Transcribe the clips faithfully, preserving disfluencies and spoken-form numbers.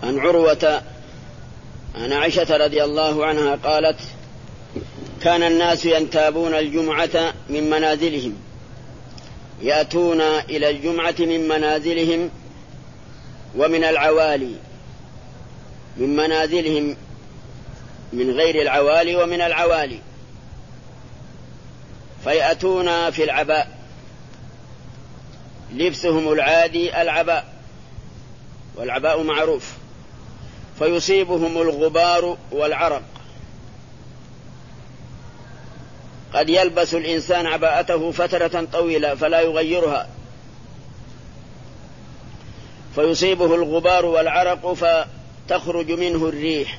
عن عروة عن عائشة رضي الله عنها قالت: كان الناس ينتابون الجمعة من منازلهم، يأتون إلى الجمعة من منازلهم ومن العوالي، من منازلهم من غير العوالي ومن العوالي، فيأتون في العباء، لبسهم العادي العباء، والعباء معروف، فيصيبهم الغبار والعرق. قد يلبس الإنسان عباءته فترة طويلة فلا يغيرها، فيصيبه الغبار والعرق فتخرج منه الريح،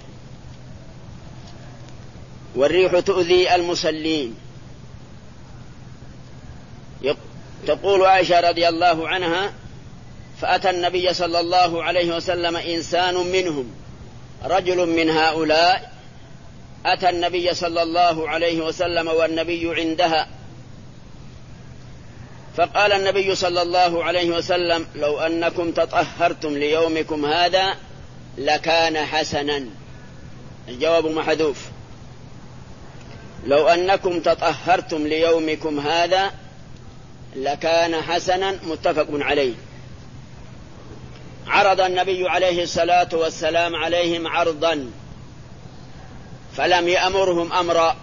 والريح تؤذي المصلين. تقول عائشة رضي الله عنها: فأتى النبي صلى الله عليه وسلم إنسان منهم، رجل من هؤلاء أتى النبي صلى الله عليه وسلم والنبي عندها، فقال النبي صلى الله عليه وسلم: لو أنكم تطهرتم ليومكم هذا لكان حسنا. الجواب محذوف: لو أنكم تطهرتم ليومكم هذا لكان حسنا، متفق عليه. عرض النبي عليه الصلاة والسلام عليهم عرضا فلم يأمرهم أمرا.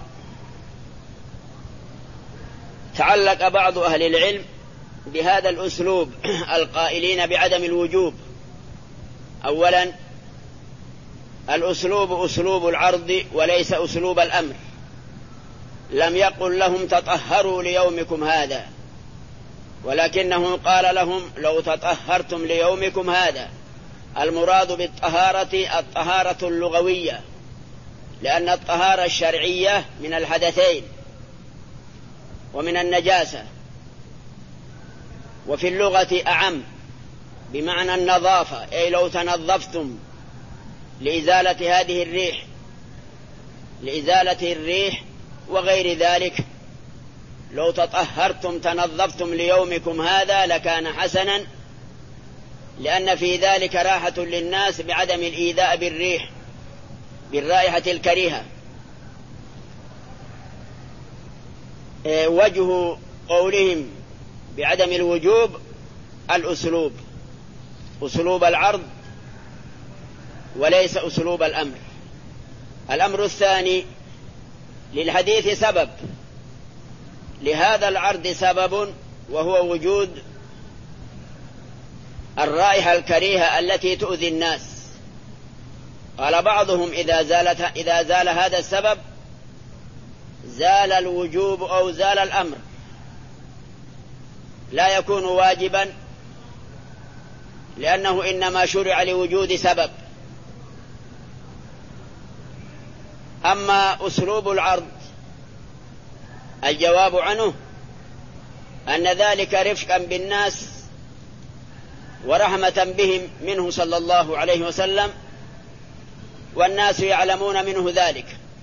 تعلق بعض أهل العلم بهذا الأسلوب القائلين بعدم الوجوب. أولا، الأسلوب أسلوب العرض وليس أسلوب الأمر. لم يقل لهم تطهروا ليومكم هذا، ولكنه قال لهم لو تطهرتم ليومكم هذا. المراد بالطهارة الطهارة اللغوية، لأن الطهارة الشرعية من الحدثين ومن النجاسة، وفي اللغة أعم بمعنى النظافة، أي لو تنظفتم لإزالة هذه الريح لإزالة الريح وغير ذلك، لو تطهرتم تنظفتم ليومكم هذا لكان حسنا، لأن في ذلك راحة للناس بعدم الإيذاء بالريح بالرائحة الكريهة. وجه قولهم بعدم الوجوب الأسلوب، أسلوب العرض وليس أسلوب الأمر. الأمر الثاني، للحديث سبب، لهذا العرض سبب، وهو وجود الرائحة الكريهة التي تؤذي الناس. قال بعضهم: إذا زالت إذا زال هذا السبب زال الوجوب أو زال الأمر، لا يكون واجبا، لأنه إنما شرع لوجود سبب. أما أسلوب العرض الجواب عنه أن ذلك رفقا بالناس ورحمة بهم منه صلى الله عليه وسلم، والناس يعلمون منه ذلك.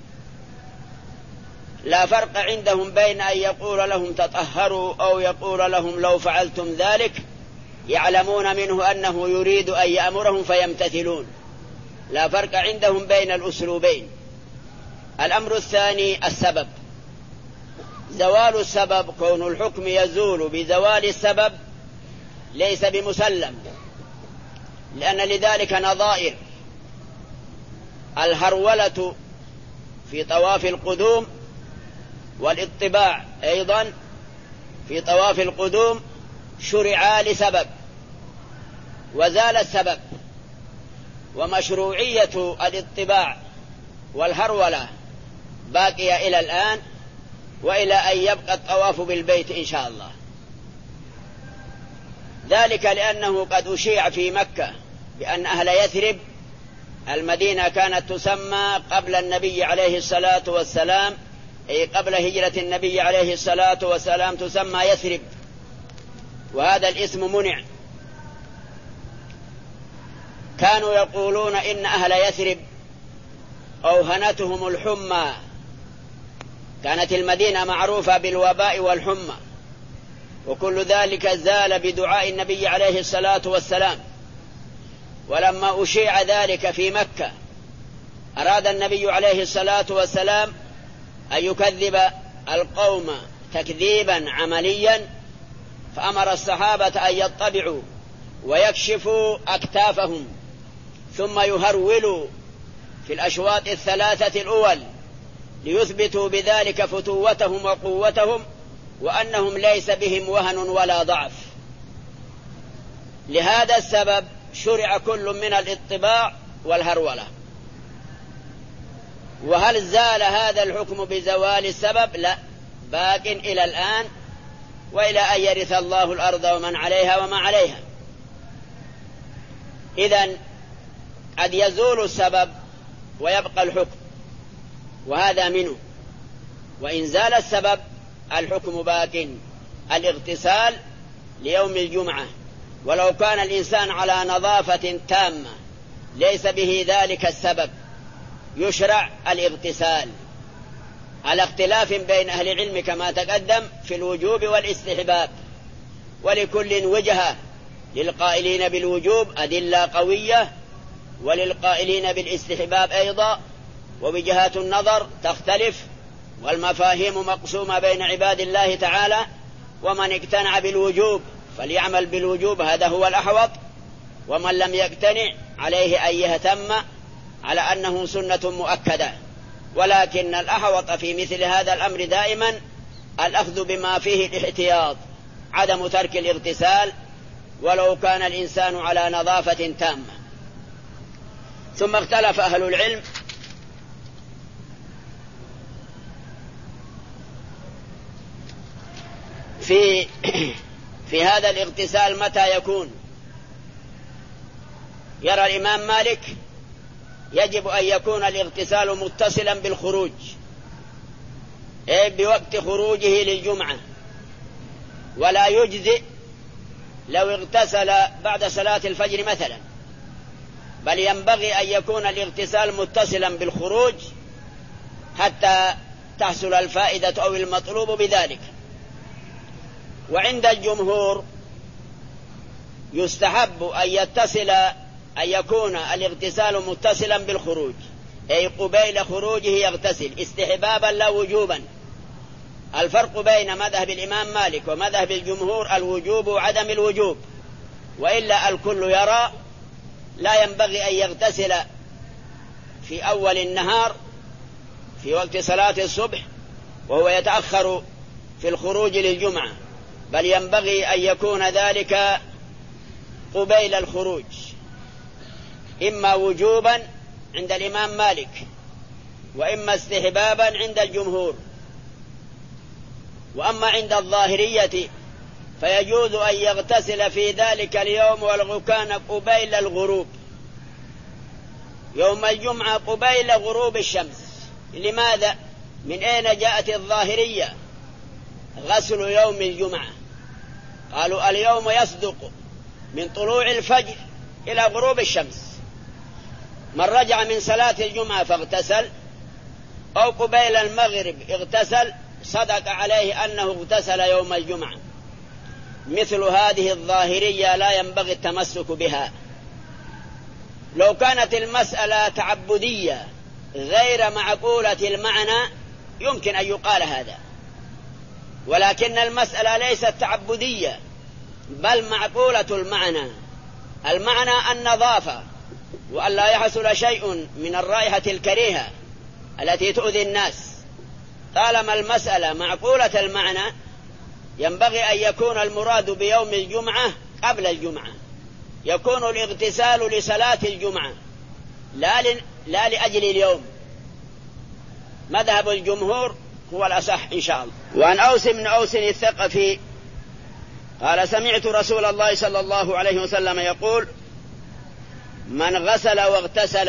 لا فرق عندهم بين أن يقول لهم تطهروا أو يقول لهم لو فعلتم ذلك، يعلمون منه أنه يريد أن يأمرهم فيمتثلون. لا فرق عندهم بين الأسلوبين. الأمر الثاني السبب. زوال السبب، كون الحكم يزول بزوال السبب، ليس بمسلم، لأن لذلك نظائر. الهرولة في طواف القدوم والاطباع أيضا في طواف القدوم شرعا لسبب وزال السبب، ومشروعية الاطباع والهرولة باقية إلى الآن، وإلى أن يبقى الطواف بالبيت إن شاء الله. ذلك لأنه قد أشيع في مكة بأن أهل يثرب، المدينة كانت تسمى قبل النبي عليه الصلاة والسلام، أي قبل هجرة النبي عليه الصلاة والسلام، تسمى يثرب، وهذا الاسم منع. كانوا يقولون إن أهل يثرب أوهنتهم الحمى، كانت المدينة معروفة بالوباء والحمى، وكل ذلك زال بدعاء النبي عليه الصلاة والسلام. ولما أشيع ذلك في مكة أراد النبي عليه الصلاة والسلام أن يكذب القوم تكذيبا عمليا، فأمر الصحابة أن يطبعوا ويكشفوا أكتافهم ثم يهرولوا في الأشواط الثلاثة الأول ليثبتوا بذلك فتوتهم وقوتهم وأنهم ليس بهم وهن ولا ضعف. لهذا السبب شرع كل من الاطباع والهرولة. وهل زال هذا الحكم بزوال السبب؟ لا، باق إلى الآن وإلى أن يرث الله الأرض ومن عليها وما عليها. إذن قد يزول السبب ويبقى الحكم، وهذا منه. وإن زال السبب الحكم باق. الاغتسال ليوم الجمعة ولو كان الإنسان على نظافة تامة ليس به ذلك السبب يشرع الاغتسال، على اختلاف بين أهل العلم كما تقدم في الوجوب والاستحباب، ولكل وجهة، للقائلين بالوجوب أدلة قوية وللقائلين بالاستحباب أيضا، ووجهات النظر تختلف والمفاهيم مقسومة بين عباد الله تعالى. ومن اقتنع بالوجوب فليعمل بالوجوب، هذا هو الأحوط، ومن لم يقتنع عليه أن يهتم على أنه سنة مؤكدة. ولكن الأحوط في مثل هذا الأمر دائما الأخذ بما فيه الاحتياط، عدم ترك الاغتسال ولو كان الإنسان على نظافة تامة. ثم اختلف أهل العلم في في هذا الاغتسال متى يكون. يرى الإمام مالك يجب أن يكون الاغتسال متصلا بالخروج، أي بوقت خروجه للجمعة، ولا يجزئ لو اغتسل بعد صلاة الفجر مثلا، بل ينبغي أن يكون الاغتسال متصلا بالخروج حتى تحصل الفائدة أو المطلوب بذلك. وعند الجمهور يستحب أن يتصل أن يكون الاغتسال متصلا بالخروج، أي قبيل خروجه يغتسل استحبابا لا وجوبا. الفرق بين مذهب الإمام مالك ومذهب الجمهور الوجوب وعدم الوجوب، وإلا الكل يرى لا ينبغي أن يغتسل في أول النهار في وقت صلاة الصبح وهو يتأخر في الخروج للجمعة، بل ينبغي أن يكون ذلك قبيل الخروج، إما وجوبا عند الإمام مالك وإما استحبابا عند الجمهور. وأما عند الظاهرية فيجوز أن يغتسل في ذلك اليوم ولو كان قبيل الغروب، يوم الجمعة قبيل غروب الشمس. لماذا؟ من أين جاءت الظاهرية غسل يوم الجمعة؟ قالوا اليوم يصدق من طلوع الفجر إلى غروب الشمس، من رجع من صلاة الجمعة فاغتسل أو قبيل المغرب اغتسل صدق عليه أنه اغتسل يوم الجمعة. مثل هذه الظاهرية لا ينبغي التمسك بها. لو كانت المسألة تعبدية غير معقولة المعنى يمكن أن يقال هذا، ولكن المسألة ليست تعبدية بل معقولة المعنى. المعنى النظافة، وأن لا يحصل شيء من الرائحة الكريهة التي تؤذي الناس. طالما المسألة معقولة المعنى ينبغي أن يكون المراد بيوم الجمعة قبل الجمعة، يكون الاغتسال لصلاة الجمعة لا, ل... لا لأجل اليوم. مذهب الجمهور هو الأصح إن شاء الله. وعن أوس بن أوس الثقفي قال سمعت رسول الله صلى الله عليه وسلم يقول من غسل واغتسل،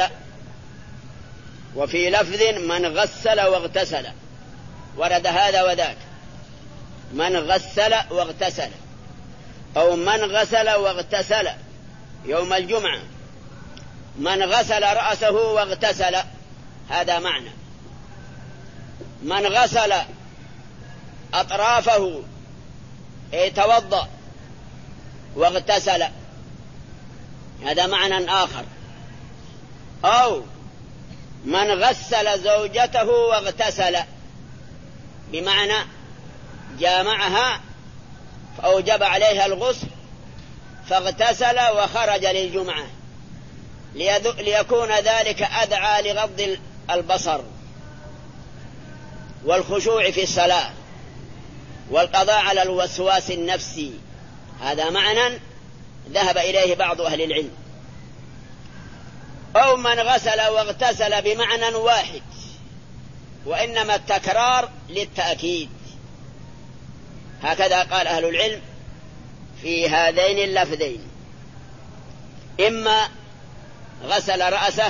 وفي لفظ من غسل واغتسل، ورد هذا وذاك، من غسل واغتسل أو من غسل واغتسل يوم الجمعة، من غسل رأسه واغتسل، هذا معنى. من غسل أطرافه اي توضأ واغتسل، هذا معنى آخر. أو من غسل زوجته واغتسل، بمعنى جامعها فأوجب عليها الغسل فاغتسل وخرج للجمعة، ليكون ذلك أدعى لغض البصر والخشوع في الصلاة والقضاء على الوسواس النفسي. هذا معنى ذهب إليه بعض أهل العلم. أو من غسل واغتسل بمعنى واحد، وإنما التكرار للتأكيد. هكذا قال أهل العلم في هذين اللفظين: إما غسل رأسه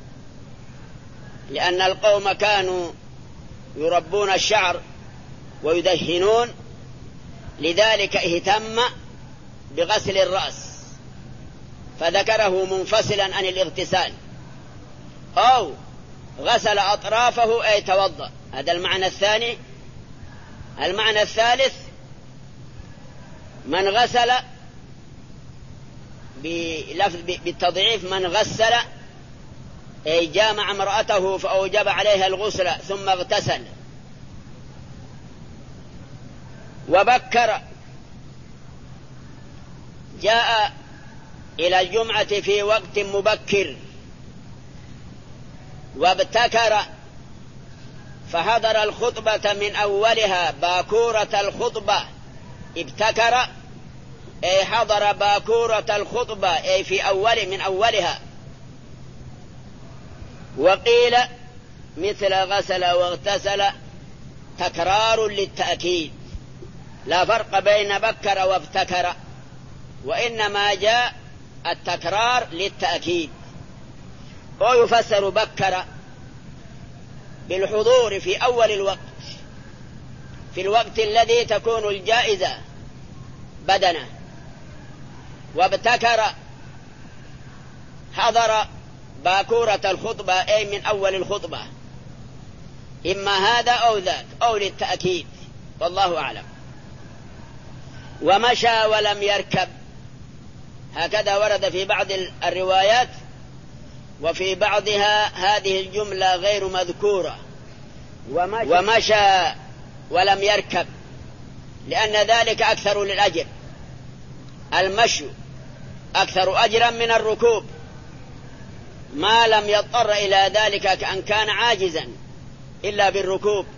لأن القوم كانوا يربون الشعر ويدهنون، لذلك اهتم بغسل الرأس فذكره منفصلا عن الاغتسال. أو غسل أطرافه أي توضأ، هذا المعنى الثاني. المعنى الثالث من غسل بالتضعيف، من غسل أي جامع امرأته فأوجب عليها الغسل ثم اغتسل. وبكر جاء إلى الجمعة في وقت مبكر، وابتكر فحضر الخطبة من أولها باكورة الخطبة. ابتكر أي حضر باكورة الخطبة أي في أول من أولها. وقيل مثل غسل واغتسل تكرار للتأكيد، لا فرق بين بكر وابتكر، وإنما جاء التكرار للتأكيد. ويفسر بكر بالحضور في أول الوقت، في الوقت الذي تكون الجائزة بدنه. وابتكر حضر باكورة الخطبة أي من أول الخطبة، إما هذا أو ذاك أو للتأكيد، والله أعلم. ومشى ولم يركب، هكذا ورد في بعض الروايات، وفي بعضها هذه الجملة غير مذكورة: ومشى, ومشى ولم يركب، لأن ذلك أكثر للأجر. المشي أكثر أجرا من الركوب ما لم يضطر إلى ذلك كأن كان عاجزا إلا بالركوب.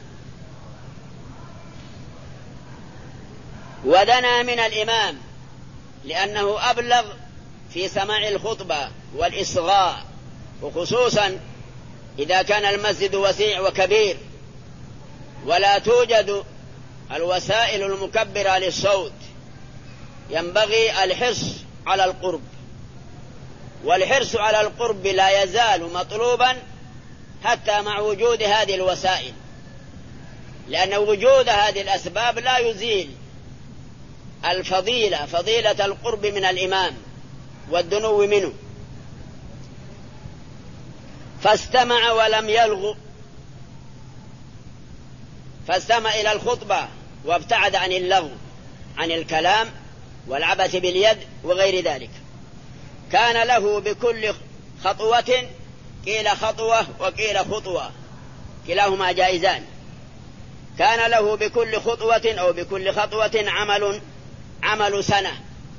ودنا من الإمام لأنه أبلغ في سماع الخطبة والإصغاء، وخصوصا إذا كان المسجد وسيع وكبير ولا توجد الوسائل المكبرة للصوت، ينبغي الحرص على القرب. والحرص على القرب لا يزال مطلوبا حتى مع وجود هذه الوسائل، لأن وجود هذه الأسباب لا يزيل الفضيلة، فضيلة القرب من الإمام والدنو منه. فاستمع ولم يلغ، فاستمع إلى الخطبة وابتعد عن اللغو، عن الكلام والعبث باليد وغير ذلك. كان له بكل خطوة، قيل خطوة وقيل خطوة، كلاهما جائزان. كان له بكل خطوة أو بكل خطوة عمل عمل سنة،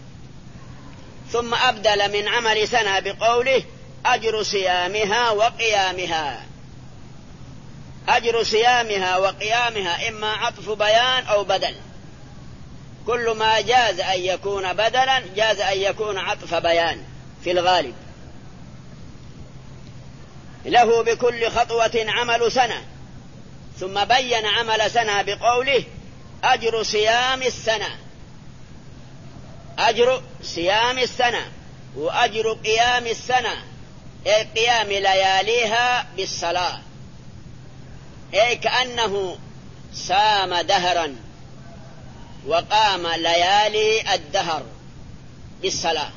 ثم أبدل من عمل سنة بقوله أجر صيامها وقيامها. أجر صيامها وقيامها إما عطف بيان أو بدل، كل ما جاز أن يكون بدلا جاز أن يكون عطف بيان في الغالب. له بكل خطوة عمل سنة، ثم بين عمل سنة بقوله أجر صيام السنة. أجر صيام السنة وأجر قيام السنة أي قيام لياليها بالصلاة، أي كأنه صام دهرا وقام ليالي الدهر بالصلاة،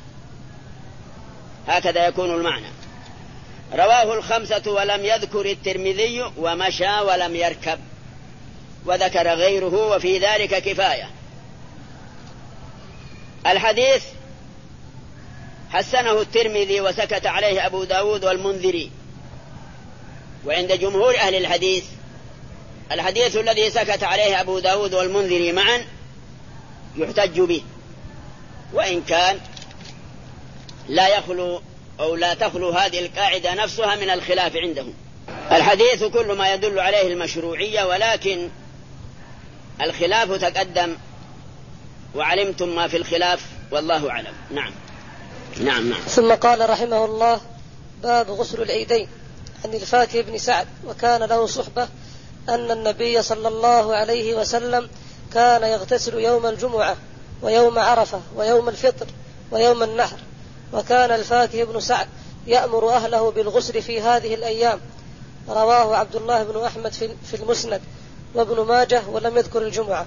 هكذا يكون المعنى. رواه الخمسة ولم يذكر الترمذي ومشى ولم يركب، وذكر غيره وفي ذلك كفاية. الحديث حسنه الترمذي وسكت عليه أبو داود والمنذري. وعند جمهور أهل الحديث الحديث الذي سكت عليه أبو داود والمنذري معا يحتج به، وإن كان لا يخلو أو لا تخلو هذه القاعدة نفسها من الخلاف عندهم. الحديث كل ما يدل عليه المشروعية، ولكن الخلاف تقدم وعلمتم ما في الخلاف والله أعلم. نعم نعم نعم. ثم قال رحمه الله: باب غسل العيدين. عن الفاكه بن سعد وكان له صحبة أن النبي صلى الله عليه وسلم كان يغتسل يوم الجمعة ويوم عرفة ويوم الفطر ويوم النحر، وكان الفاكه بن سعد يأمر أهله بالغسل في هذه الأيام. رواه عبد الله بن أحمد في المسند وابن ماجه ولم يذكر الجمعة.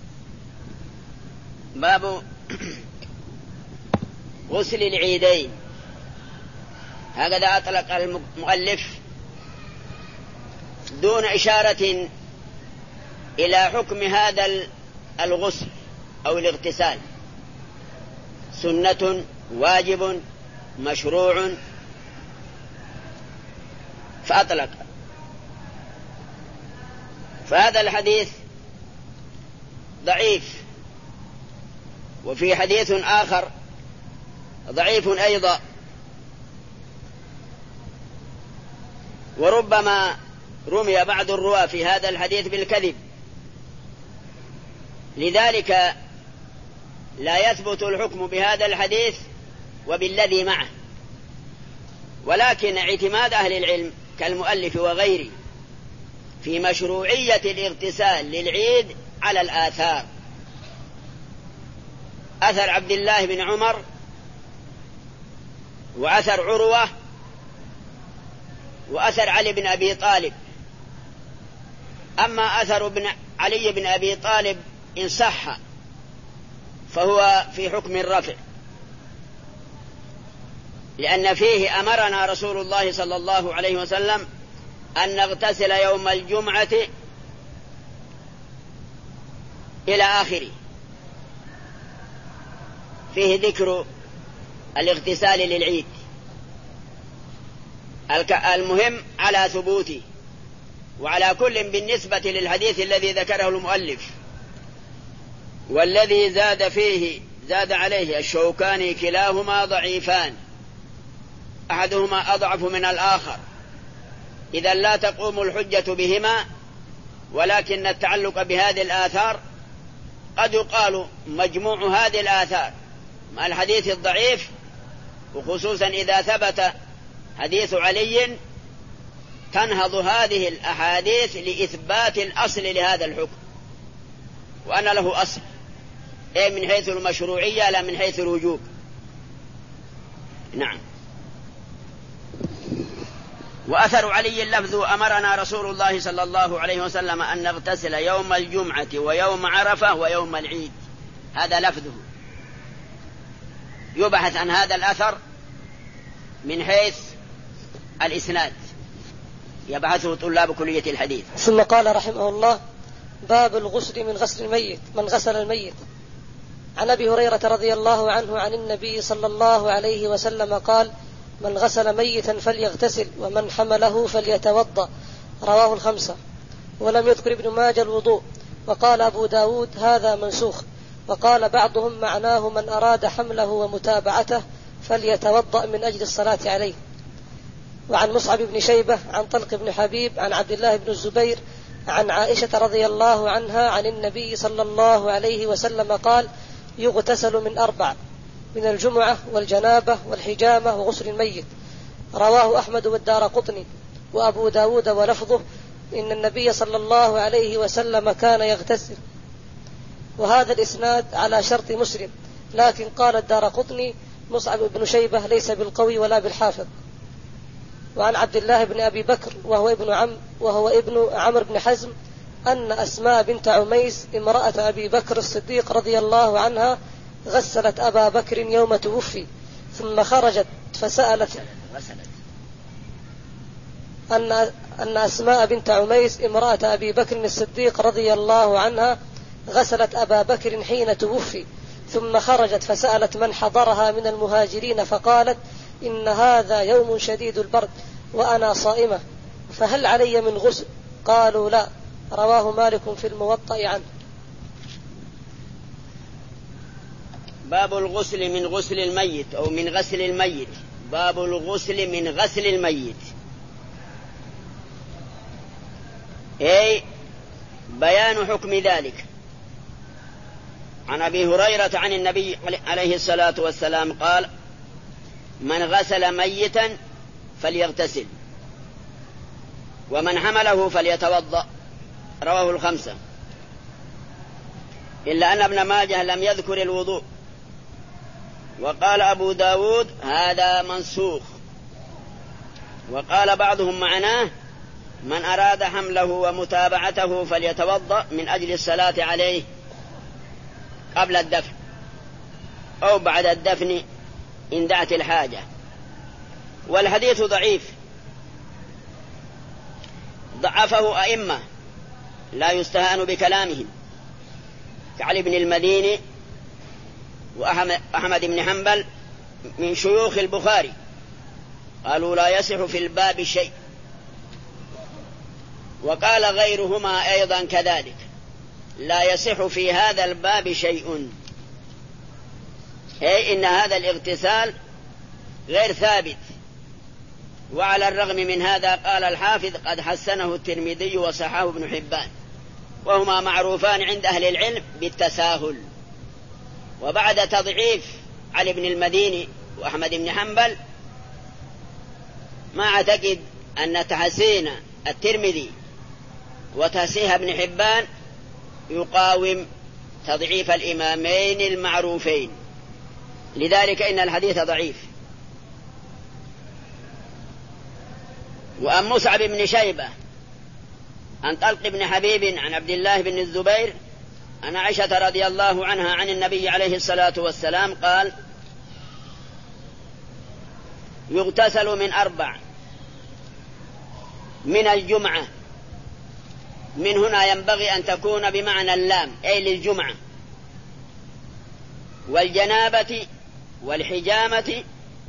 باب غسل العيدين، هكذا أطلق المؤلف دون إشارة إلى حكم هذا الغسل أو الاغتسال، سنة، واجب، مشروع، فأطلق. فهذا الحديث ضعيف، وفي حديث آخر ضعيف أيضا، وربما رمي بعض الرواة في هذا الحديث بالكذب، لذلك لا يثبت الحكم بهذا الحديث وبالذي معه. ولكن اعتماد أهل العلم كالمؤلف وغيره في مشروعية الاغتسال للعيد على الآثار، أثر عبد الله بن عمر وأثر عروة وأثر علي بن أبي طالب. أما أثر بن علي بن أبي طالب إن صح فهو في حكم الرفع، لأن فيه أمرنا رسول الله صلى الله عليه وسلم أن نغتسل يوم الجمعة إلى آخره، فيه ذكر الاغتسال للعيد. المهم على ثبوته، وعلى كل بالنسبة للحديث الذي ذكره المؤلف والذي زاد فيه زاد عليه الشوكاني كلاهما ضعيفان، أحدهما أضعف من الآخر، إذا لا تقوم الحجة بهما. ولكن التعلق بهذه الآثار قد يقال مجموع هذه الآثار مع الحديث الضعيف، وخصوصا إذا ثبت حديث علي تنهض هذه الأحاديث لإثبات الأصل لهذا الحكم، وأن له أصل، أي من حيث المشروعية لا من حيث الوجوب. نعم. وأثر علي اللفظ: أمرنا رسول الله صلى الله عليه وسلم أن نغتسل يوم الجمعة ويوم عرفة ويوم العيد، هذا لفظه. يبحث عن هذا الأثر من حيث الإسناد، يبحثه طلاب كلية الحديث. ثم قال رحمه الله: باب الغسل من غسل الميت، من غسل الميت. عن أبي هريرة رضي الله عنه عن النبي صلى الله عليه وسلم قال: من غسل ميتا فليغتسل، ومن حمله فليتوضأ. رواه الخمسة. ولم يذكر ابن ماجه الوضوء. وقال أبو داود: هذا منسوخ. وقال بعضهم معناه من أراد حمله ومتابعته فليتوضأ من أجل الصلاة عليه. وعن مصعب بن شيبة عن طلق بن حبيب عن عبد الله بن الزبير عن عائشة رضي الله عنها عن النبي صلى الله عليه وسلم قال: يغتسل من أربع: من الجمعة والجنابة والحجامة وغسل الميت. رواه أحمد والدارقطني وأبو داود ولفظه: إن النبي صلى الله عليه وسلم كان يغتسل. وهذا الإسناد على شرط مسلم، لكن قال الدارقطني: مصعب بن شيبة ليس بالقوي ولا بالحافظ. وعن عبد الله بن أبي بكر وهو ابن عم وهو ابن عمرو بن حزم أن أسماء بنت عميس امرأة أبي بكر الصديق رضي الله عنها غسلت أبا بكر يوم توفي، ثم خرجت فسألت أن أن أسماء بنت عميس امرأة أبي بكر الصديق رضي الله عنها غسلت أبا بكر حين توفي، ثم خرجت فسألت من حضرها من المهاجرين فقالت إن هذا يوم شديد البرد وأنا صائمة فهل علي من غسل؟ قالوا لا. رواه مالك في الموطأ عنه. باب الغسل من غسل الميت أو من غسل الميت. باب الغسل من غسل الميت، أي بيان حكم ذلك. عن أبي هريرة عن النبي عليه الصلاة والسلام قال: من غسل ميتا فليغتسل ومن حمله فليتوضأ. رواه الخمسة إلا أن ابن ماجه لم يذكر الوضوء. وقال أبو داود هذا منسوخ. وقال بعضهم معناه من أراد حمله ومتابعته فليتوضأ من أجل الصلاة عليه قبل الدفن أو بعد الدفن إن دعت الحاجة. والحديث ضعيف، ضعفه أئمة لا يستهان بكلامهم كعلي بن المديني وأحمد بن حنبل من شيوخ البخاري، قالوا لا يصح في الباب شيء. وقال غيرهما أيضا كذلك لا يصح في هذا الباب شيء، أي إن هذا الاغتسال غير ثابت. وعلى الرغم من هذا قال الحافظ قد حسنه الترمذي وصححه ابن حبان، وهما معروفان عند أهل العلم بالتساهل. وبعد تضعيف علي بن المديني وأحمد بن حنبل ما أعتقد أن تحسين الترمذي وتصحيح ابن حبان يقاوم تضعيف الإمامين المعروفين، لذلك إن الحديث ضعيف. وأن مصعب بن شيبة عن طلق بن حبيب عن عبد الله بن الزبير عن عائشة رضي الله عنها عن النبي عليه الصلاة والسلام قال: يغتسل من أربع: من الجمعة، من هنا ينبغي أن تكون بمعنى اللام أي للجمعة، والجنابة والحجامة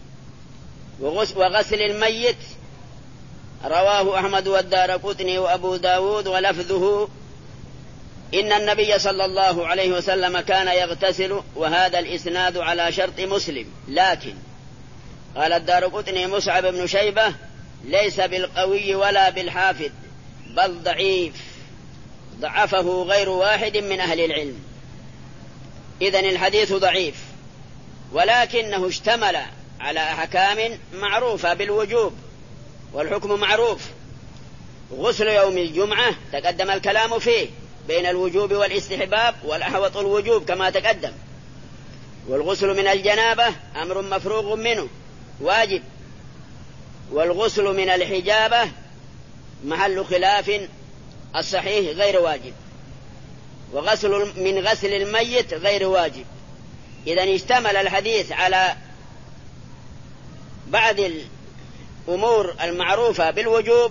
وغسل الميت. رواه أحمد والدارقطني وأبو داود ولفظه إن النبي صلى الله عليه وسلم كان يغتسل، وهذا الإسناد على شرط مسلم. لكن قال الدارقطني مصعب بن شيبة ليس بالقوي ولا بالحافظ بل ضعيف، ضعفه غير واحد من أهل العلم. إذن الحديث ضعيف، ولكنه اشتمل على أحكام معروفة بالوجوب، والحكم معروف. غسل يوم الجمعة تقدم الكلام فيه بين الوجوب والاستحباب، والأحوط الوجوب كما تقدم. والغسل من الجنابة أمر مفروغ منه واجب، والغسل من الحجابة محل خلاف، الصحيح غير واجب، وغسل من غسل الميت غير واجب. إذن اشتمل الحديث على بعض الأمور المعروفة بالوجوب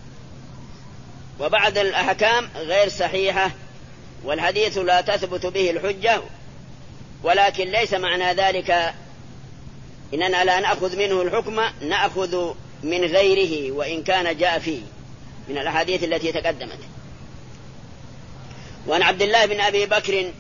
وبعض الأحكام غير صحيحة، والحديث لا تثبت به الحجة. ولكن ليس معنى ذلك إننا لا نأخذ منه الحكم، نأخذ من غيره وإن كان جاء فيه من الأحاديث التي تقدمت. وعن عبد الله بن أبي بكر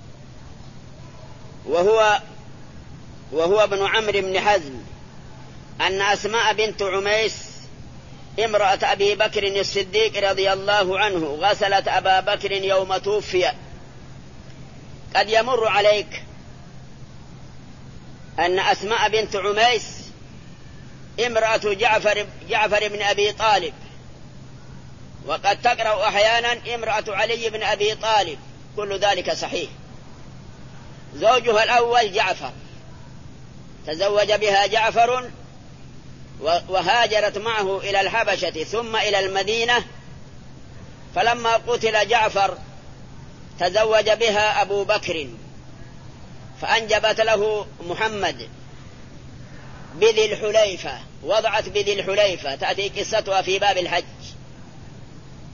وهو وهو ابن عمرو بن حزم أن أسماء بنت عميس امرأة أبي بكر الصديق رضي الله عنه غسلت أبا بكر يوم توفي. قد يمر عليك أن أسماء بنت عميس امرأة جعفر جعفر بن أبي طالب، وقد تقرأ أحيانا امرأة علي بن أبي طالب، كل ذلك صحيح. زوجها الأول جعفر، تزوج بها جعفر وهاجرت معه إلى الحبشة ثم إلى المدينة، فلما قتل جعفر تزوج بها أبو بكر فأنجبت له محمد بذي الحليفة، وضعت بذي الحليفة، تأتي قصتها في باب الحج.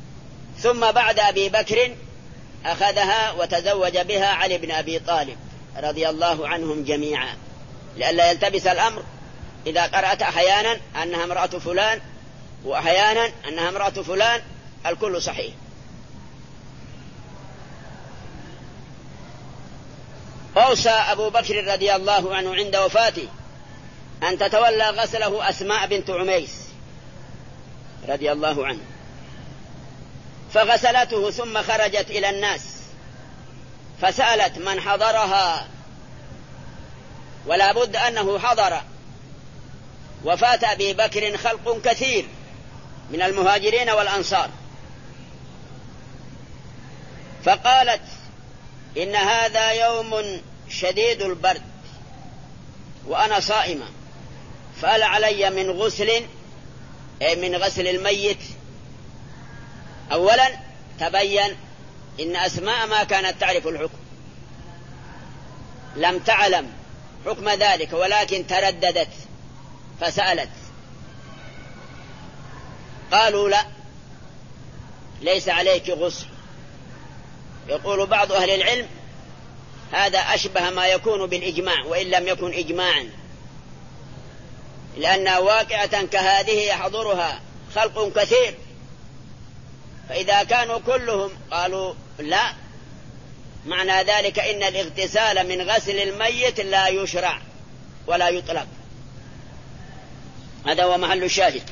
ثم بعد أبي بكر أخذها وتزوج بها علي بن أبي طالب رضي الله عنهم جميعا، لئلا يلتبس الأمر إذا قرأت أحيانا أنها امرأة فلان وأحيانا أنها امرأة فلان، الكل صحيح. أوصى أبو بكر رضي الله عنه عند وفاته أن تتولى غسله أسماء بنت عميس رضي الله عنه، فغسلته ثم خرجت إلى الناس فسألت من حضرها، ولا بد أنه حضر وفاة أبي بكر خلق كثير من المهاجرين والأنصار، فقالت إن هذا يوم شديد البرد وأنا صائمة، فهل علي من غسل أي من غسل الميت؟ أولا تبين إن أسماء ما كانت تعرف الحكم، لم تعلم حكم ذلك ولكن ترددت فسألت، قالوا لا ليس عليك غسل. يقول بعض أهل العلم هذا أشبه ما يكون بالإجماع وإن لم يكن إجماعا، لأن واقعة كهذه يحضرها خلق كثير، فإذا كانوا كلهم قالوا لا، معنى ذلك إن الاغتسال من غسل الميت لا يشرع ولا يطلب. هذا هو محل الشاهد.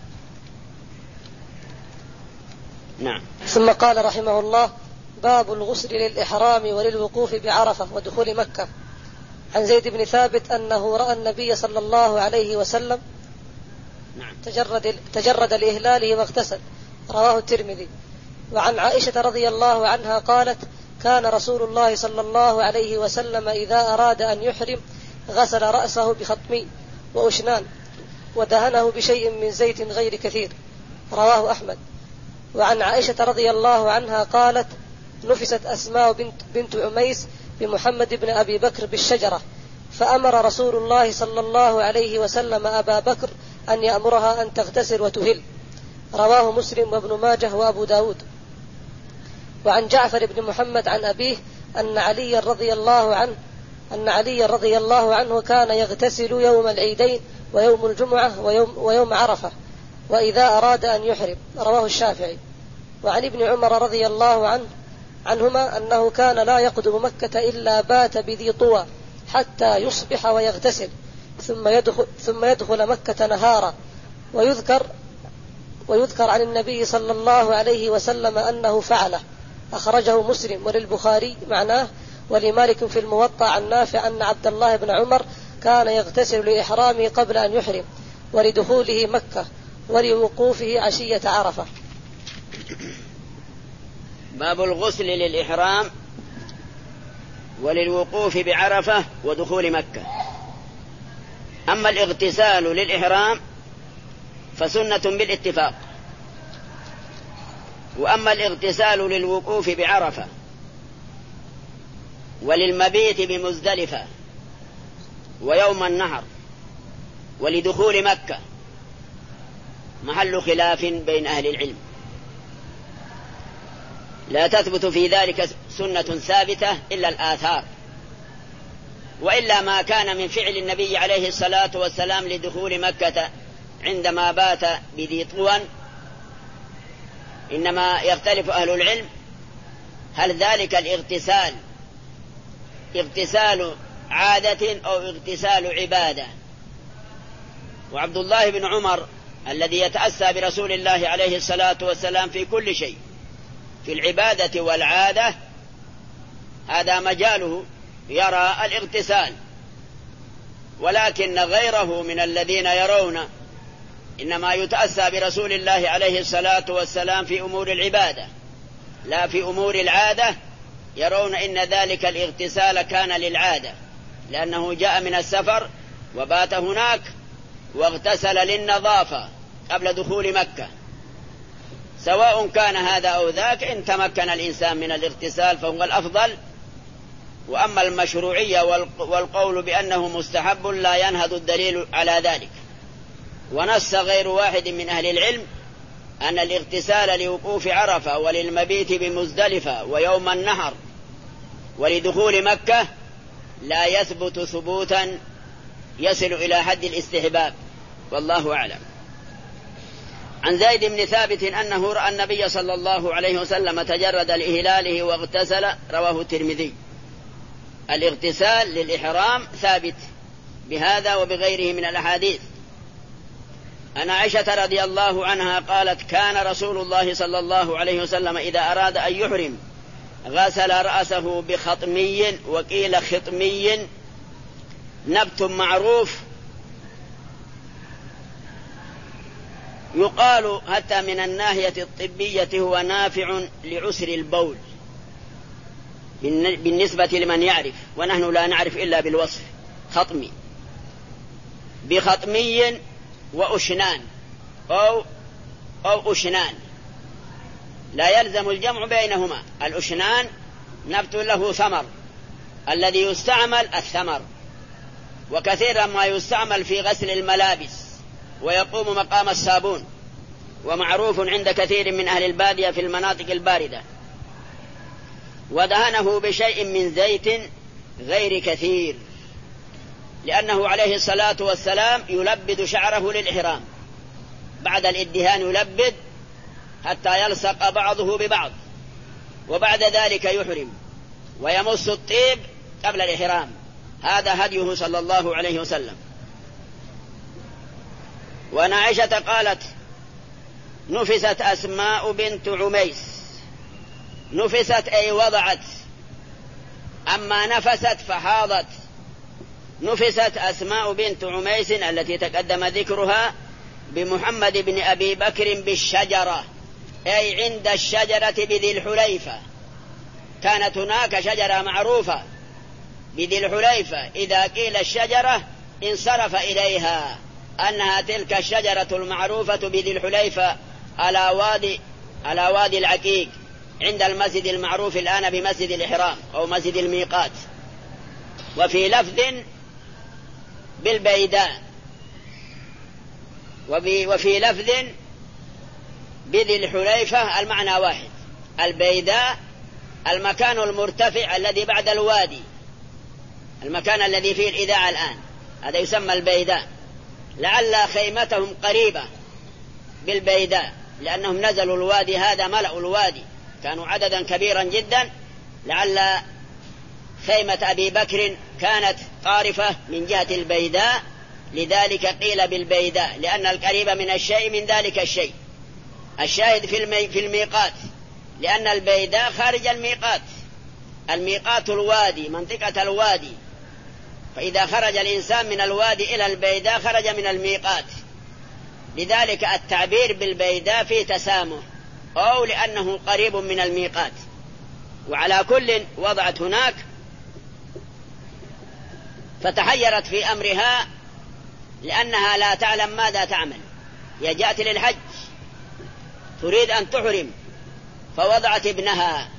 نعم. ثم قال رحمه الله: باب الغسل للإحرام وللوقوف بعرفة ودخول مكة. عن زيد بن ثابت أنه رأى النبي صلى الله عليه وسلم نعم. تجرد, تجرد لإهلاله واغتسل، رواه الترمذي. وعن عائشة رضي الله عنها قالت: كان رسول الله صلى الله عليه وسلم إذا أراد أن يحرم غسل رأسه بخطمي وأشنان ودهنه بشيء من زيت غير كثير، رواه أحمد. وعن عائشة رضي الله عنها قالت: نفست أسماء بنت, بنت عميس بمحمد بن أبي بكر بالشجرة، فأمر رسول الله صلى الله عليه وسلم أبا بكر أن يأمرها أن تغتسل وتهل، رواه مسلم وابن ماجه وأبو داود. وعن جعفر بن محمد عن أبيه أن علي رضي الله عنه أن علي رضي الله عنه كان يغتسل يوم العيدين ويوم الجمعة ويوم, ويوم عرفة وإذا أراد أن يحرم، رواه الشافعي. وعن ابن عمر رضي الله عنه عنهما أنه كان لا يقدم مكة إلا بات بذي طوى حتى يصبح ويغتسل ثم يدخل, ثم يدخل مكة نهارا. ويذكر, ويذكر عن النبي صلى الله عليه وسلم أنه فعله، أخرجه مسلم وللبخاري معناه، ولمالك في الموطأ عن نافع أن عبد الله بن عمر كان يغتسل لإحرامه قبل أن يحرم ولدخوله مكة ولوقوفه عشية عرفة. باب الغسل للإحرام وللوقوف بعرفة ودخول مكة. أما الاغتسال للإحرام فسنة بالاتفاق، وأما الاغتسال للوقوف بعرفة وللمبيت بمزدلفة ويوم النحر ولدخول مكة محل خلاف بين أهل العلم، لا تثبت في ذلك سنة ثابتة إلا الآثار، وإلا ما كان من فعل النبي عليه الصلاة والسلام لدخول مكة عندما بات بذي طوى، إنما يختلف أهل العلم هل ذلك الاغتسال اغتسال عادة أو اغتسال عبادة. وعبد الله بن عمر الذي يتأسى برسول الله عليه الصلاة والسلام في كل شيء في العبادة والعادة هذا مجاله يرى الاغتسال، ولكن غيره من الذين يرون إنما يتأسى برسول الله عليه الصلاة والسلام في أمور العبادة لا في أمور العادة، يرون إن ذلك الاغتسال كان للعادة، لأنه جاء من السفر وبات هناك واغتسل للنظافة قبل دخول مكة، سواء كان هذا أو ذاك، إن تمكن الإنسان من الاغتسال فهو الأفضل. وأما المشروعية والقول بأنه مستحب لا ينهض الدليل على ذلك. ونص غير واحد من أهل العلم أن الاغتسال لوقوف عرفة وللمبيت بمزدلفة ويوم النحر ولدخول مكة لا يثبت ثبوتا يصل إلى حد الاستحباب، والله أعلم. عن زيد بن ثابت أنه رأى النبي صلى الله عليه وسلم تجرد لإهلاله واغتسل، رواه الترمذي. الاغتسال للإحرام ثابت بهذا وبغيره من الأحاديث. أن عائشة رضي الله عنها قالت: كان رسول الله صلى الله عليه وسلم إذا أراد أن يحرم غسل رأسه بخطمي، وقيل خطمي، نبت معروف يقال حتى من الناحية الطبية هو نافع لعسر البول بالنسبة لمن يعرف، ونحن لا نعرف إلا بالوصف. خطمي بخطمي وأشنان أو أو أشنان، لا يلزم الجمع بينهما. الأشنان نبت له ثمر الذي يستعمل الثمر، وكثيرا ما يستعمل في غسل الملابس ويقوم مقام الصابون، ومعروف عند كثير من أهل البادية في المناطق الباردة. ودهنه بشيء من زيت غير كثير، لأنه عليه الصلاة والسلام يلبد شعره للإحرام، بعد الإدهان يلبد حتى يلصق بعضه ببعض، وبعد ذلك يحرم ويمص الطيب قبل الإحرام. هذا هديه صلى الله عليه وسلم. وأن عائشة قالت: نفست أسماء بنت عميس. نفست أي وضعت، أما نفست فحاضت. نفست أسماء بنت عميس التي تقدم ذكرها بمحمد بن أبي بكر بالشجرة، أي عند الشجرة بذي الحليفة. كانت هناك شجرة معروفة بذي الحليفة، إذا قيل الشجرة انصرف إليها أنها تلك الشجرة المعروفة بذي الحليفة على وادي على وادي العقيق عند المسجد المعروف الآن بمسجد الإحرام أو مسجد الميقات. وفي لفظ بالبيداء، وفي لفظ بذي الحليفة المعنى واحد. البيداء المكان المرتفع الذي بعد الوادي، المكان الذي فيه الإذاعة الآن، هذا يسمى البيداء. لعل خيمتهم قريبة بالبيداء، لأنهم نزلوا الوادي هذا، ملأوا الوادي، كانوا عددا كبيرا جدا. لعل خيمة أبي بكر كانت قارفة من جهة البيداء، لذلك قيل بالبيداء، لأن القريب من الشيء من ذلك الشيء. الشاهد في, المي في الميقات، لأن البيداء خارج الميقات. الميقات الوادي، منطقة الوادي، فإذا خرج الإنسان من الوادي إلى البيداء خرج من الميقات. لذلك التعبير بالبيداء فيه تسامح، أو لأنه قريب من الميقات. وعلى كل وضعت هناك، فتحيرت في أمرها لأنها لا تعلم ماذا تعمل. هي جاءت للحج تريد أن تحرم، فوضعت ابنها،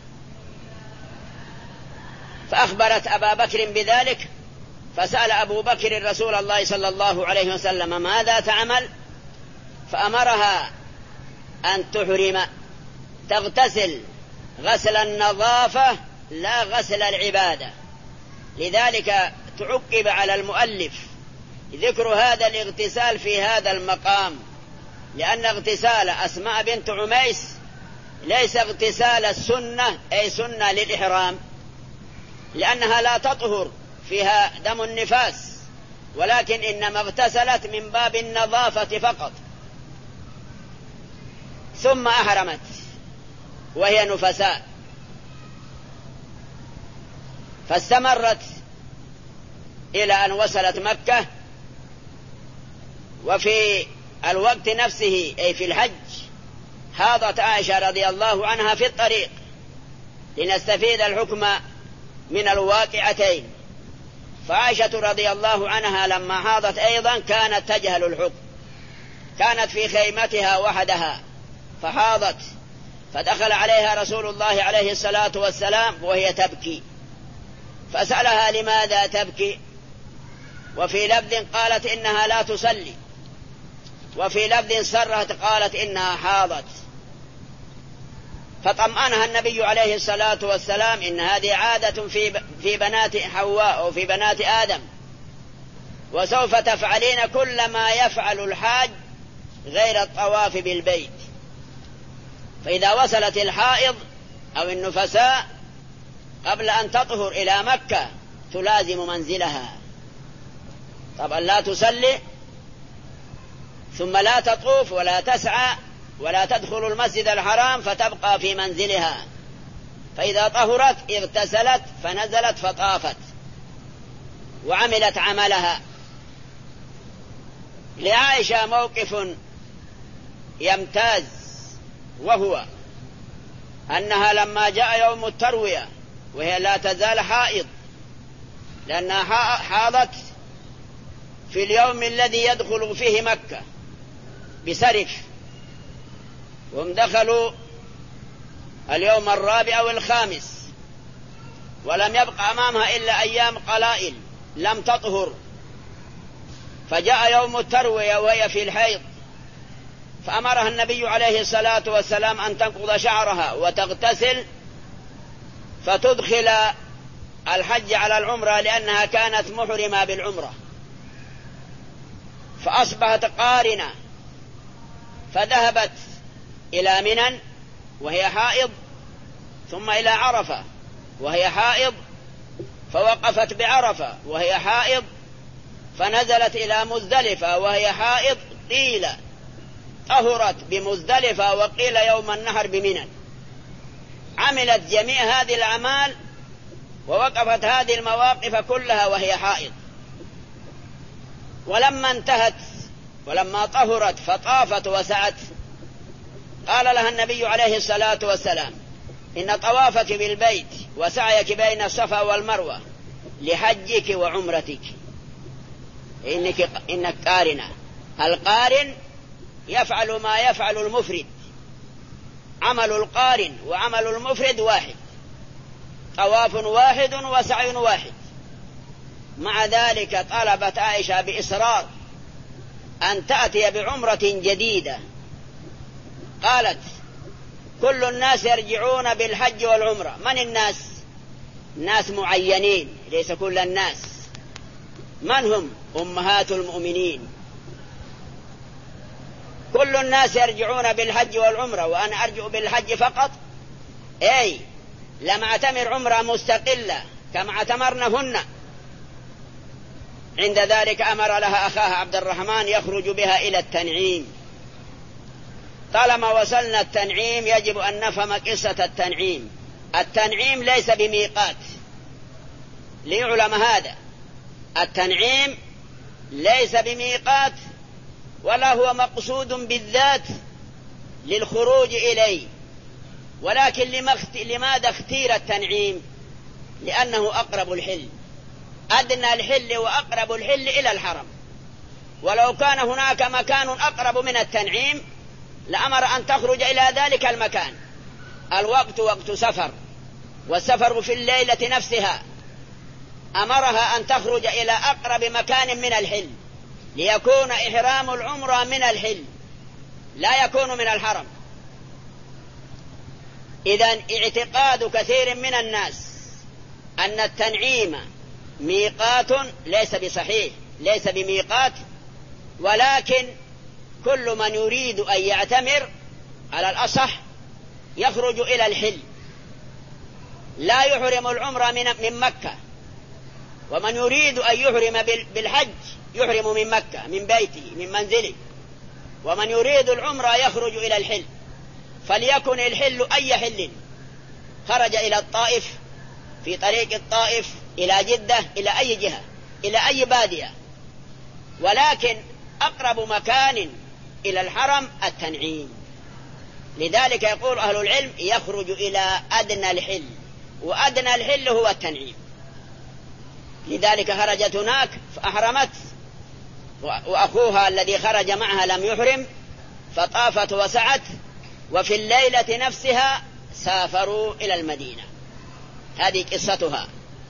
فأخبرت أبا بكر بذلك، فسأل أبو بكر رسول الله صلى الله عليه وسلم ماذا تعمل، فأمرها أن تحرم، تغتسل غسل النظافة لا غسل العبادة. لذلك تعقب على المؤلف ذكر هذا الاغتسال في هذا المقام، لأن اغتسال أسماء بنت عميس ليس اغتسال السنة، أي سنة للإحرام، لأنها لا تطهر، فيها دم النفاس، ولكن إنما اغتسلت من باب النظافة فقط، ثم أحرمت وهي نفساء. فاستمرت إلى أن وصلت مكة، وفي الوقت نفسه أي في الحج حاضت عائشة رضي الله عنها في الطريق، لنستفيد الحكم من الواقعتين. فعائشة رضي الله عنها لما حاضت أيضا كانت تجهل الحكم، كانت في خيمتها وحدها فحاضت، فدخل عليها رسول الله عليه الصلاة والسلام وهي تبكي، فسألها لماذا تبكي، وفي لفظ قالت إنها لا تصلي، وفي لفظ صرت قالت إنها حاضت. فطمأنها النبي عليه الصلاة والسلام إن هذه عادة في في بنات حواء أو في بنات آدم، وسوف تفعلين كل ما يفعل الحاج غير الطواف بالبيت. فإذا وصلت الحائض أو النفساء قبل أن تطهر إلى مكة تلازم منزلها، طبعا لا تصلي ثم لا تطوف ولا تسعى ولا تدخل المسجد الحرام، فتبقى في منزلها. فإذا طهرت اغتسلت فنزلت فطافت وعملت عملها. لعائشة موقف يمتاز، وهو أنها لما جاء يوم التروية وهي لا تزال حائض، لأنها حاضت في اليوم الذي يدخل فيه مكة بسرف، وهم دخلوا اليوم الرابع أو الخامس، ولم يبقى أمامها إلا أيام قلائل لم تطهر. فجاء يوم التروية وهي في الحيض، فأمرها النبي عليه الصلاة والسلام أن تنقض شعرها وتغتسل فتدخل الحج على العمرة، لأنها كانت محرمة بالعمرة، فأصبحت قارنة. فذهبت إلى منى وهي حائض، ثم إلى عرفة وهي حائض، فوقفت بعرفة وهي حائض، فنزلت إلى مزدلفة وهي حائض، قيل طهرت بمزدلفة وقيل يوم النحر بمنى. عملت جميع هذه الأعمال ووقفت هذه المواقف كلها وهي حائض. ولما انتهت ولما طهرت فطافت وسعت، قال لها النبي عليه الصلاة والسلام: إن طوافك بالبيت وسعيك بين الصفا والمروة لحجك وعمرتك، إنك, إنك قارنة. القارن يفعل ما يفعل المفرد، عمل القارن وعمل المفرد واحد، طواف واحد وسعي واحد. مع ذلك طلبت عائشة بإصرار أن تأتي بعمرة جديدة. قالت: كل الناس يرجعون بالحج والعمرة. من الناس؟ ناس معينين، ليس كل الناس. من هم؟ أمهات المؤمنين. كل الناس يرجعون بالحج والعمرة وأنا أرجع بالحج فقط؟ أي لم أعتمر عمرة مستقلة كما اعتمرنهن. عند ذلك أمر لها أخاها عبد الرحمن يخرج بها إلى التنعيم. طالما وصلنا التنعيم يجب أن نفهم قصة التنعيم. التنعيم ليس بميقات، ليعلم هذا. التنعيم ليس بميقات ولا هو مقصود بالذات للخروج إليه، ولكن لماذا اختير التنعيم؟ لأنه أقرب الحل، أدنى الحل وأقرب الحل إلى الحرم. ولو كان هناك مكان أقرب من التنعيم لأمر أن تخرج إلى ذلك المكان. الوقت وقت سفر، والسفر في الليلة نفسها، أمرها أن تخرج إلى أقرب مكان من الحل ليكون إحرام العمرة من الحل لا يكون من الحرم. إذن اعتقاد كثير من الناس أن التنعيم ميقات ليس بصحيح، ليس بميقات، ولكن كل من يريد أن يعتمر على الأصح يخرج إلى الحل، لا يحرم العمرة من مكة. ومن يريد أن يحرم بالحج يحرم من مكة، من بيته، من منزله. ومن يريد العمرة يخرج إلى الحل. فليكن الحل أي حل، خرج إلى الطائف، في طريق الطائف إلى جدة، إلى أي جهة، إلى أي بادية، ولكن أقرب مكان إلى الحرم التنعيم. لذلك يقول أهل العلم يخرج إلى أدنى الحل، وأدنى الحل هو التنعيم. لذلك خرجت هناك فأحرمت، وأخوها الذي خرج معها لم يحرم، فطافت وسعت، وفي الليلة نفسها سافروا إلى المدينة. هذه قصتها.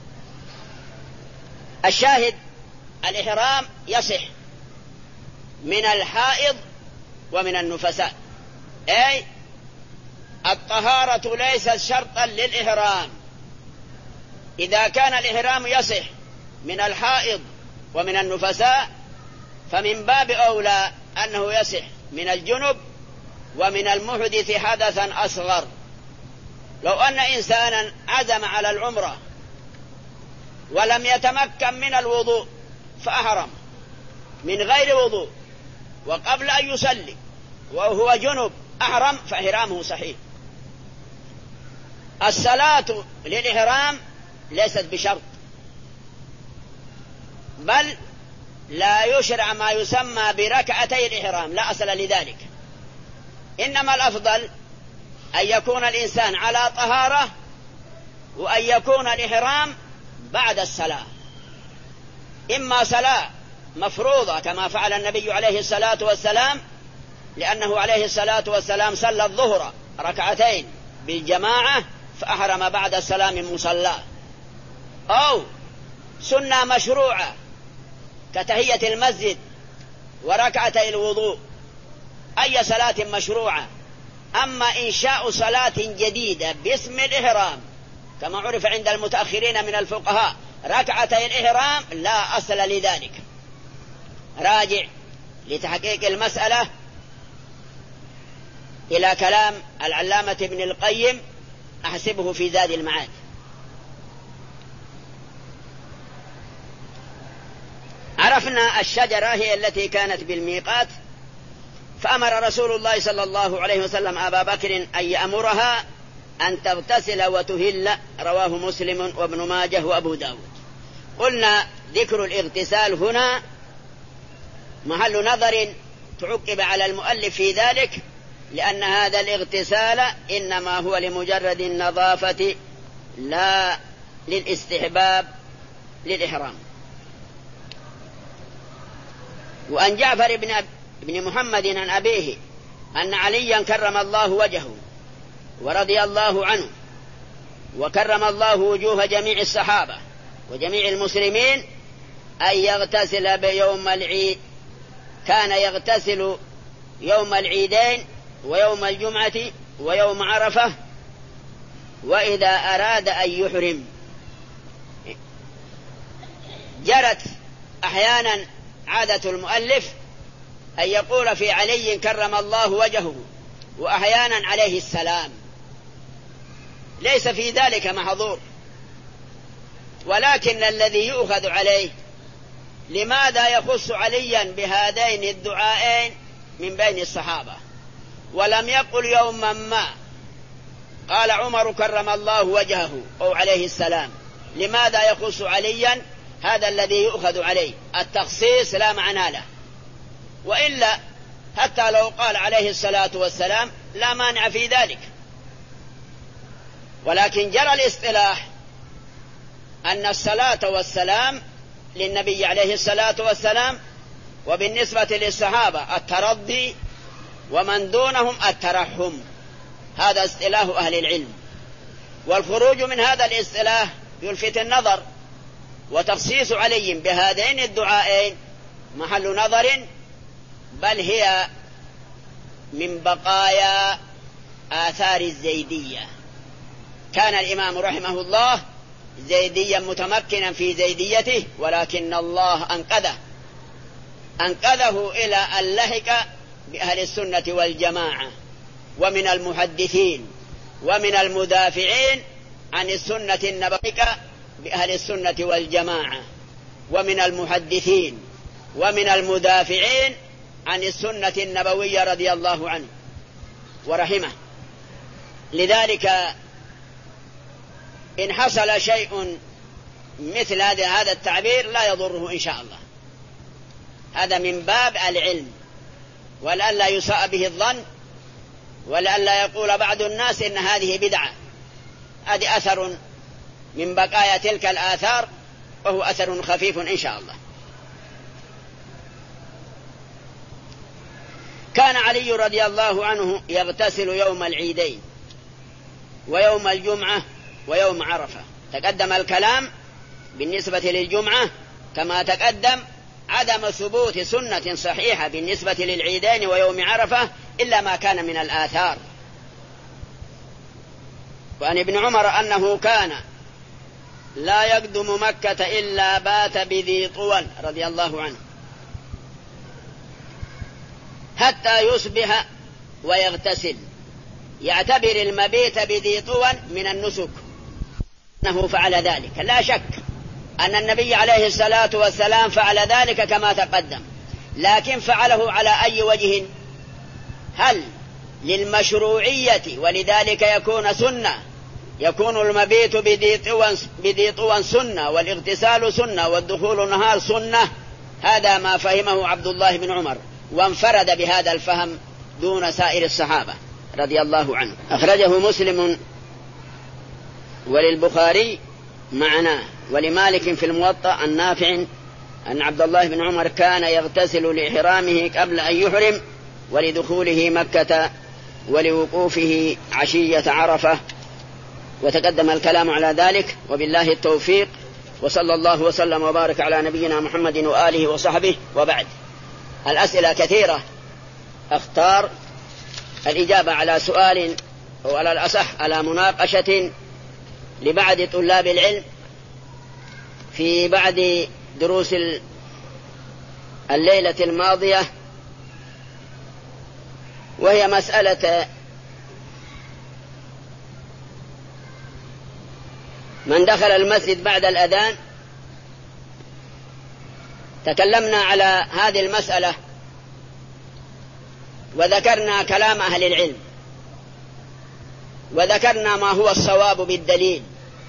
الشاهد: الإحرام يصح من الحائض ومن النفساء، أي الطهارة ليست شرطا للإحرام. إذا كان الإحرام يصح من الحائض ومن النفساء فمن باب أولى أنه يصح من الجنب ومن المحدث حدثا أصغر. لو أن إنسانا عزم على العمرة ولم يتمكن من الوضوء فأحرم من غير وضوء وقبل أن يصلي وهو جنب أحرم فإحرامه صحيح. الصلاة للإحرام ليست بشرط، بل لا يشرع ما يسمى بركعتي الإحرام، لا أصل لذلك. إنما الأفضل أن يكون الإنسان على طهارة وأن يكون الإحرام بعد الصلاة، إما صلاة مفروضة كما فعل النبي عليه الصلاة والسلام، لأنه عليه الصلاة والسلام صلى الظهر ركعتين بالجماعة فأحرم بعد الصلاة من مصلاه، أو سنة مشروعة كتحية المسجد وركعتي الوضوء، أي صلاة مشروعة. أما إنشاء صلاة جديدة باسم الإحرام كما عرف عند المتأخرين من الفقهاء ركعتي الإحرام لا أصل لذلك. راجع لتحقيق المسألة إلى كلام العلامة ابن القيم أحسبه في زاد المعاد. عرفنا الشجرة هي التي كانت بالميقات، فأمر رسول الله صلى الله عليه وسلم أبا بكر أن يأمرها أن تغتسل وتهل، رواه مسلم وابن ماجه وأبو داود. قلنا ذكر الاغتسال هنا محل نظر تعقب على المؤلف في ذلك، لأن هذا الاغتسال إنما هو لمجرد النظافة لا للاستحباب للإحرام. وأن جعفر بن, بن محمد عن أبيه أن عليا كرم الله وجهه ورضي الله عنه وكرم الله وجوه جميع الصحابة وجميع المسلمين أن يغتسل بيوم العيد، كان يغتسل يوم العيدين ويوم الجمعة ويوم عرفة وإذا أراد أن يحرم. جرت أحيانا عادة المؤلف أن يقول في علي كرم الله وجهه وأحيانا عليه السلام، ليس في ذلك محظور، ولكن الذي يؤخذ عليه لماذا يخص عليا بهذين الدعائين من بين الصحابة ولم يقل يوما ما قال عمر كرم الله وجهه أو عليه السلام؟ لماذا يخص عليا؟ هذا الذي يؤخذ عليه، التخصيص لا معنى له، وإلا حتى لو قال عليه الصلاة والسلام لا مانع في ذلك. ولكن جرى الاصطلاح أن الصلاة والسلام للنبي عليه الصلاة والسلام، وبالنسبة للصحابة الترضي ومن دونهم الترحم، هذا اصطلاح أهل العلم. والخروج من هذا الاصطلاح يلفت النظر، وتخصيص علي بهذين الدعائين محل نظر، بل هي من بقايا آثار الزيدية. كان الإمام رحمه الله زيديا متمكنا في زيديته، ولكن الله أنقذه أنقذه إلى أن لحق بأهل السنة والجماعة ومن المحدثين ومن المدافعين عن السنة النبوية بأهل السنة والجماعة ومن المحدثين ومن المدافعين عن السنة النبوية رضي الله عنه ورحمه. لذلك إن حصل شيء مثل هذا التعبير لا يضره إن شاء الله، هذا من باب العلم، ولئلا يساء به الظن، ولئلا يقول بعض الناس إن هذه بدعة. هذه أثر من بقايا تلك الآثار، وهو أثر خفيف إن شاء الله. كان علي رضي الله عنه يغتسل يوم العيدين ويوم الجمعة ويوم عرفة. تقدم الكلام بالنسبة للجمعة كما تقدم عدم ثبوت سنة صحيحة بالنسبة للعيدين ويوم عرفة إلا ما كان من الآثار. وعن ابن عمر أنه كان لا يقدم مكة إلا بات بذي طوى رضي الله عنه حتى يصبح ويغتسل، يعتبر المبيت بذي طوى من النسك، أنه فعل ذلك. لا شك أن النبي عليه الصلاة والسلام فعل ذلك كما تقدم، لكن فعله على أي وجه؟ هل للمشروعية ولذلك يكون سنة، يكون المبيت بذي طوى سنة والاغتسال سنة والدخول نهار سنة؟ هذا ما فهمه عبد الله بن عمر، وانفرد بهذا الفهم دون سائر الصحابة رضي الله عنه. أخرجه مسلم وللبخاري معناه، ولمالك في الموطأ النافع أن عبد الله بن عمر كان يغتسل لإحرامه قبل أن يحرم ولدخوله مكة ولوقوفه عشية عرفة، وتقدم الكلام على ذلك. وبالله التوفيق، وصلى الله وسلم وبارك على نبينا محمد وآله وصحبه، وبعد. الأسئلة كثيرة، اختار الإجابة على سؤال، أو على الأصح على مناقشة لبعض طلاب العلم في بعد دروس الليلة الماضية، وهي مسألة من دخل المسجد بعد الأذان. تكلمنا على هذه المسألة وذكرنا كلام أهل العلم، وذكرنا ما هو الصواب بالدليل.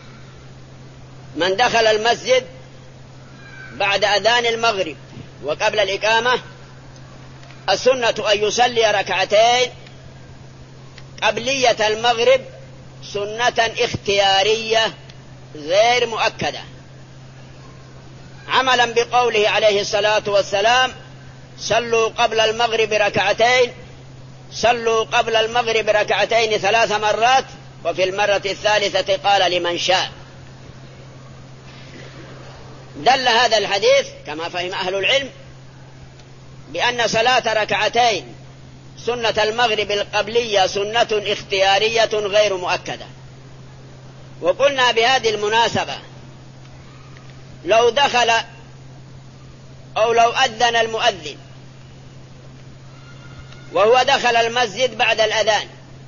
من دخل المسجد بعد أذان المغرب وقبل الإقامة، السنة أن يصلي ركعتين قبلية المغرب، سنة اختيارية غير مؤكدة، عملا بقوله عليه الصلاة والسلام: صلوا قبل المغرب ركعتين، صلوا قبل المغرب ركعتين ثلاث مرات، وفي المرة الثالثة قال: لمن شاء. دل هذا الحديث كما فهم أهل العلم بأن صلاة ركعتين سنة المغرب القبلية سنة اختيارية غير مؤكدة. وقلنا بهذه المناسبة: لو دخل أو لو أذن المؤذن وهو دخل المسجد بعد الأذان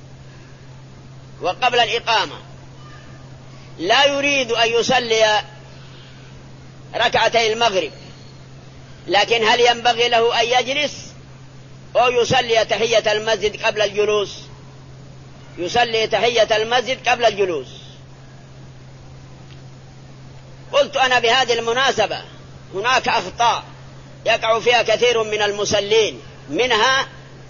وقبل الإقامة، لا يريد أن يصلي ركعتي المغرب، لكن هل ينبغي له أن يجلس أو يصلي تحية المسجد قبل الجلوس؟ يصلي تحية المسجد قبل الجلوس. قلت أنا بهذه المناسبة: هناك أخطاء يقع فيها كثير من المصلين، منها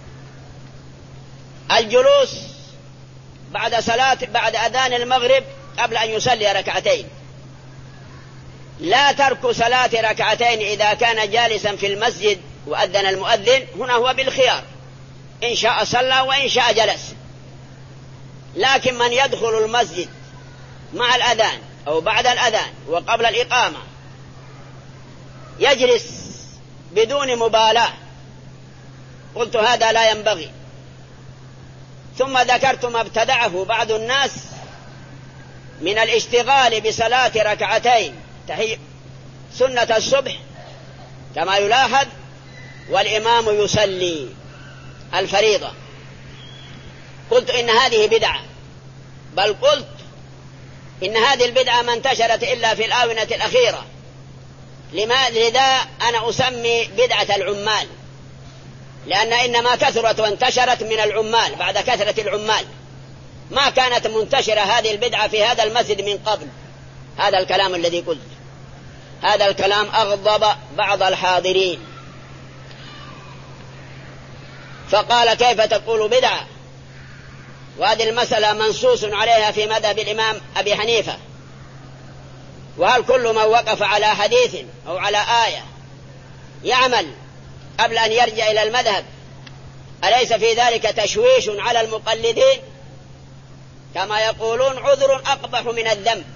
الجلوس بعد صلاة بعد أذان المغرب قبل أن يصلي ركعتين. لا ترك صلاة ركعتين إذا كان جالسا في المسجد وأذن المؤذن، هنا هو بالخيار، إن شاء صلى وإن شاء جلس. لكن من يدخل المسجد مع الأذان أو بعد الأذان وقبل الإقامة يجلس بدون مبالاة، قلت هذا لا ينبغي. ثم ذكرت ما ابتدعه بعض الناس من الاشتغال بصلاة ركعتين تحي سنة الصبح كما يلاحظ والإمام يصلي الفريضة. قلت إن هذه بدعة، بل قلت إن هذه البدعة ما انتشرت إلا في الآونة الأخيرة. لذا أنا أسمي بدعة العمال، لأن إنما كثرت وانتشرت من العمال بعد كثرة العمال، ما كانت منتشرة هذه البدعة في هذا المسجد من قبل. هذا الكلام الذي قلت، هذا الكلام أغضب بعض الحاضرين، فقال: كيف تقول بدعة؟ وهذه المسألة منصوص عليها في مذهب الإمام أبي حنيفة. وهل كل من وقف على حديث أو على آية يعمل قبل أن يرجع إلى المذهب أليس في ذلك تشويش على المقلدين؟ كما يقولون: عذر أقبح من الذنب.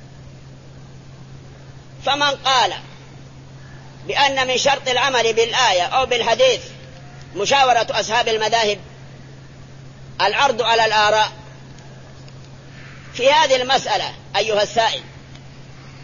فمن قال بأن من شرط العمل بالآية أو بالحديث مشاورة أصحاب المذاهب، العرض على الآراء في هذه المسألة، أيها السائل،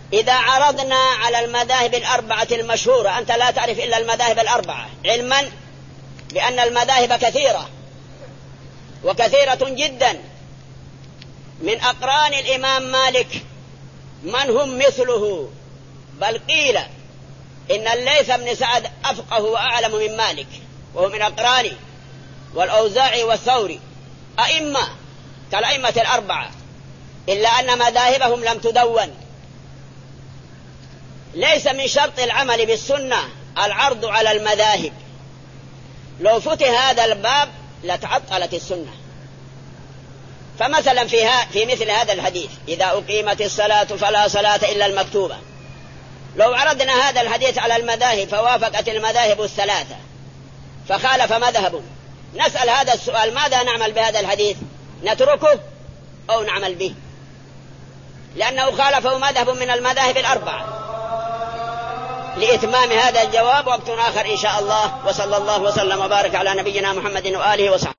إذا عرضنا على المذاهب الأربعة المشهورة، أنت لا تعرف إلا المذاهب الأربعة، علما بأن المذاهب كثيرة وكثيرة جدا. من أقران الإمام مالك من هم مثله، بل قيل إن الليث بن سعد أفقه وأعلم من مالك وهو من أقرانه، والأوزاعي والثوري أئمة كالأئمة الأربعة، إلا أن مذاهبهم لم تدون. ليس من شرط العمل بالسنة العرض على المذاهب، لو فتح هذا الباب لتعطلت السنة. فمثلا في, في مثل هذا الحديث إذا أقيمت الصلاة فلا صلاة إلا المكتوبة، لو عرضنا هذا الحديث على المذاهب فوافقت المذاهب الثلاثة فخالف مذهب، نسأل هذا السؤال: ماذا نعمل بهذا الحديث؟ نتركه أو نعمل به؟ لأنه خالفه مذهب من المذاهب الأربعة. لإتمام هذا الجواب وقت آخر إن شاء الله، وصلى الله وسلم وبارك على نبينا محمد وآله وصحبه.